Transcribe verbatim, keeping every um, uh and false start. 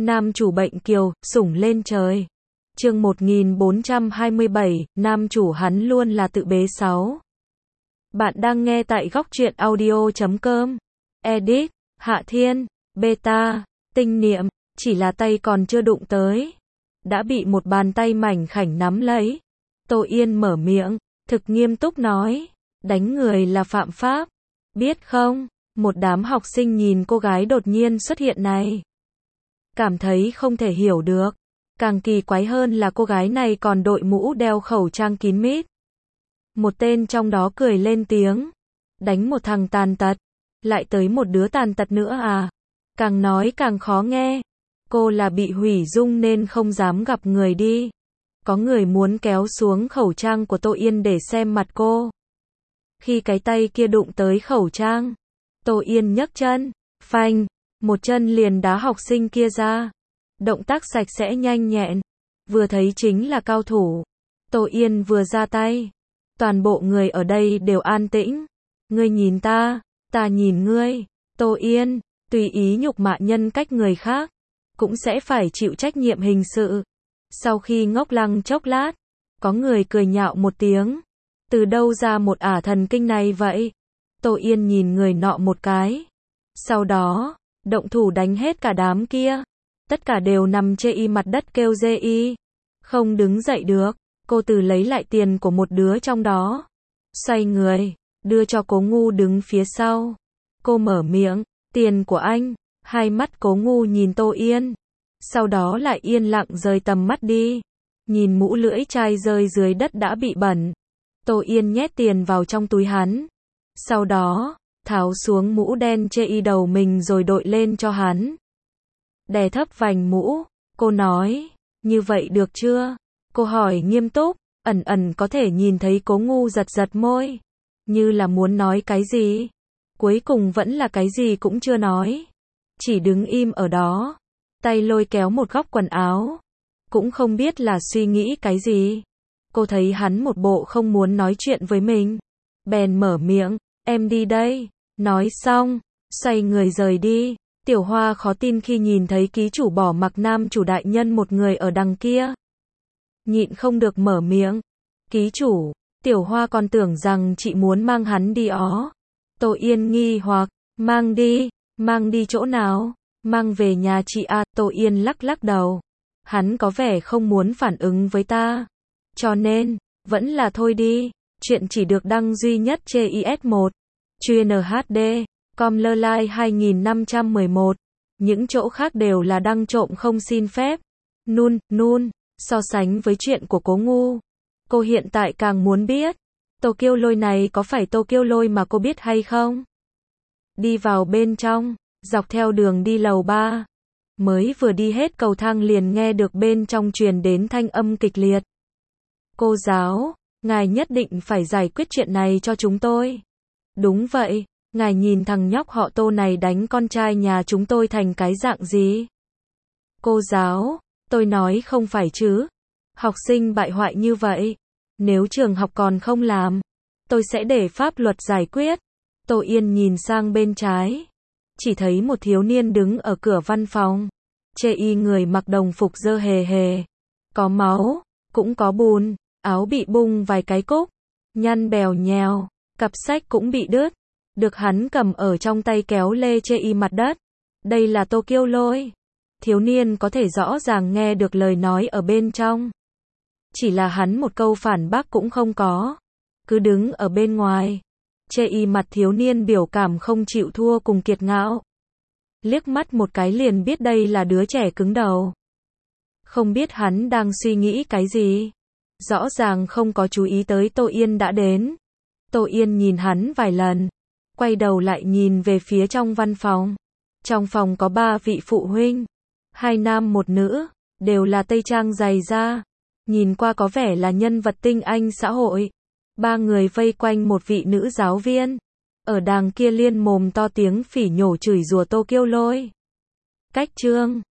Nam chủ bệnh kiều, sủng lên trời. Chương một nghìn bốn trăm hai mươi bảy, nam chủ hắn luôn là tự bế sáu. Bạn đang nghe tại góc truyện audio chấm com. Edit, Hạ Thiên, Beta, Tinh Niệm, chỉ là tay còn chưa đụng tới, đã bị một bàn tay mảnh khảnh nắm lấy. Tô Yên mở miệng, thực nghiêm túc nói, đánh người là phạm pháp, biết không? Một đám học sinh nhìn cô gái đột nhiên xuất hiện này, cảm thấy không thể hiểu được. Càng kỳ quái hơn là cô gái này còn đội mũ đeo khẩu trang kín mít. Một tên trong đó cười lên tiếng, đánh một thằng tàn tật, lại tới một đứa tàn tật nữa à? Càng nói càng khó nghe. Cô là bị hủy dung nên không dám gặp người đi. Có người muốn kéo xuống khẩu trang của Tô Yên để xem mặt cô. Khi cái tay kia đụng tới khẩu trang, Tô Yên nhấc chân, phanh, một chân liền đá học sinh kia ra. Động tác sạch sẽ nhanh nhẹn, vừa thấy chính là cao thủ. Tô Yên vừa ra tay, toàn bộ người ở đây đều an tĩnh. Ngươi nhìn ta, ta nhìn ngươi. Tô Yên, tùy ý nhục mạ nhân cách người khác, cũng sẽ phải chịu trách nhiệm hình sự. Sau khi ngốc lăng chốc lát, có người cười nhạo một tiếng. Từ đâu ra một ả thần kinh này vậy? Tô Yên nhìn người nọ một cái. Sau đó, động thủ đánh hết cả đám kia. Tất cả đều nằm chê y mặt đất kêu dê y. Không đứng dậy được. Cô từ lấy lại tiền của một đứa trong đó. Xoay người, đưa cho Cố Ngu đứng phía sau. Cô mở miệng, tiền của anh. Hai mắt Cố Ngu nhìn Tô Yên. Sau đó lại yên lặng rời tầm mắt đi. Nhìn mũ lưỡi chai rơi dưới đất đã bị bẩn. Tô Yên nhét tiền vào trong túi hắn. Sau đó, tháo xuống mũ đen chê y đầu mình rồi đội lên cho hắn. Đè thấp vành mũ, cô nói, như vậy được chưa? Cô hỏi nghiêm túc, ẩn ẩn có thể nhìn thấy Cố Ngu giật giật môi, như là muốn nói cái gì. Cuối cùng vẫn là cái gì cũng chưa nói, chỉ đứng im ở đó, tay lôi kéo một góc quần áo, cũng không biết là suy nghĩ cái gì. Cô thấy hắn một bộ không muốn nói chuyện với mình, bèn mở miệng, em đi đây. Nói xong, xoay người rời đi. Tiểu Hoa khó tin khi nhìn thấy ký chủ bỏ mặc nam chủ đại nhân một người ở đằng kia. Nhịn không được mở miệng. Ký chủ, Tiểu Hoa còn tưởng rằng chị muốn mang hắn đi ó. Tô Yên nghi hoặc, mang đi, mang đi chỗ nào? Mang về nhà chị à? Tô Yên lắc lắc đầu. Hắn có vẻ không muốn phản ứng với ta. Cho nên, vẫn là thôi đi. Chuyện chỉ được đăng duy nhất trên i ét một. Chuyên hát đê. Com lơ lai hai nghìn năm trăm mười một. Những chỗ khác đều là đăng trộm không xin phép. Nun, nun, so sánh với chuyện của Cố Ngu, cô hiện tại càng muốn biết, Tô Kiêu Lôi này có phải Tô Kiêu Lôi mà cô biết hay không? Đi vào bên trong, dọc theo đường đi lầu ba. Mới vừa đi hết cầu thang liền nghe được bên trong truyền đến thanh âm kịch liệt. Cô giáo, ngài nhất định phải giải quyết chuyện này cho chúng tôi. Đúng vậy. Ngài nhìn thằng nhóc họ Tô này đánh con trai nhà chúng tôi thành cái dạng gì? Cô giáo, tôi nói không phải chứ. Học sinh bại hoại như vậy, nếu trường học còn không làm, tôi sẽ để pháp luật giải quyết. Tô Yên nhìn sang bên trái, chỉ thấy một thiếu niên đứng ở cửa văn phòng. Chê y người mặc đồng phục dơ hề hề, có máu, cũng có bùn, áo bị bung vài cái cúc, nhăn bèo nhèo, cặp sách cũng bị đứt. Được hắn cầm ở trong tay kéo lê chê y mặt đất. Đây là Tô Kiêu Lôi. Thiếu niên có thể rõ ràng nghe được lời nói ở bên trong. Chỉ là hắn một câu phản bác cũng không có. Cứ đứng ở bên ngoài. Chê y mặt thiếu niên biểu cảm không chịu thua cùng kiệt ngạo. Liếc mắt một cái liền biết đây là đứa trẻ cứng đầu. Không biết hắn đang suy nghĩ cái gì. Rõ ràng không có chú ý tới Tô Yên đã đến. Tô Yên nhìn hắn vài lần. Quay đầu lại nhìn về phía trong văn phòng. Trong phòng có ba vị phụ huynh. Hai nam một nữ, đều là tây trang dày da. Nhìn qua có vẻ là nhân vật tinh anh xã hội. Ba người vây quanh một vị nữ giáo viên. Ở đàng kia liên mồm to tiếng phỉ nhổ chửi rủa Tô Kiêu Lôi. Cách chương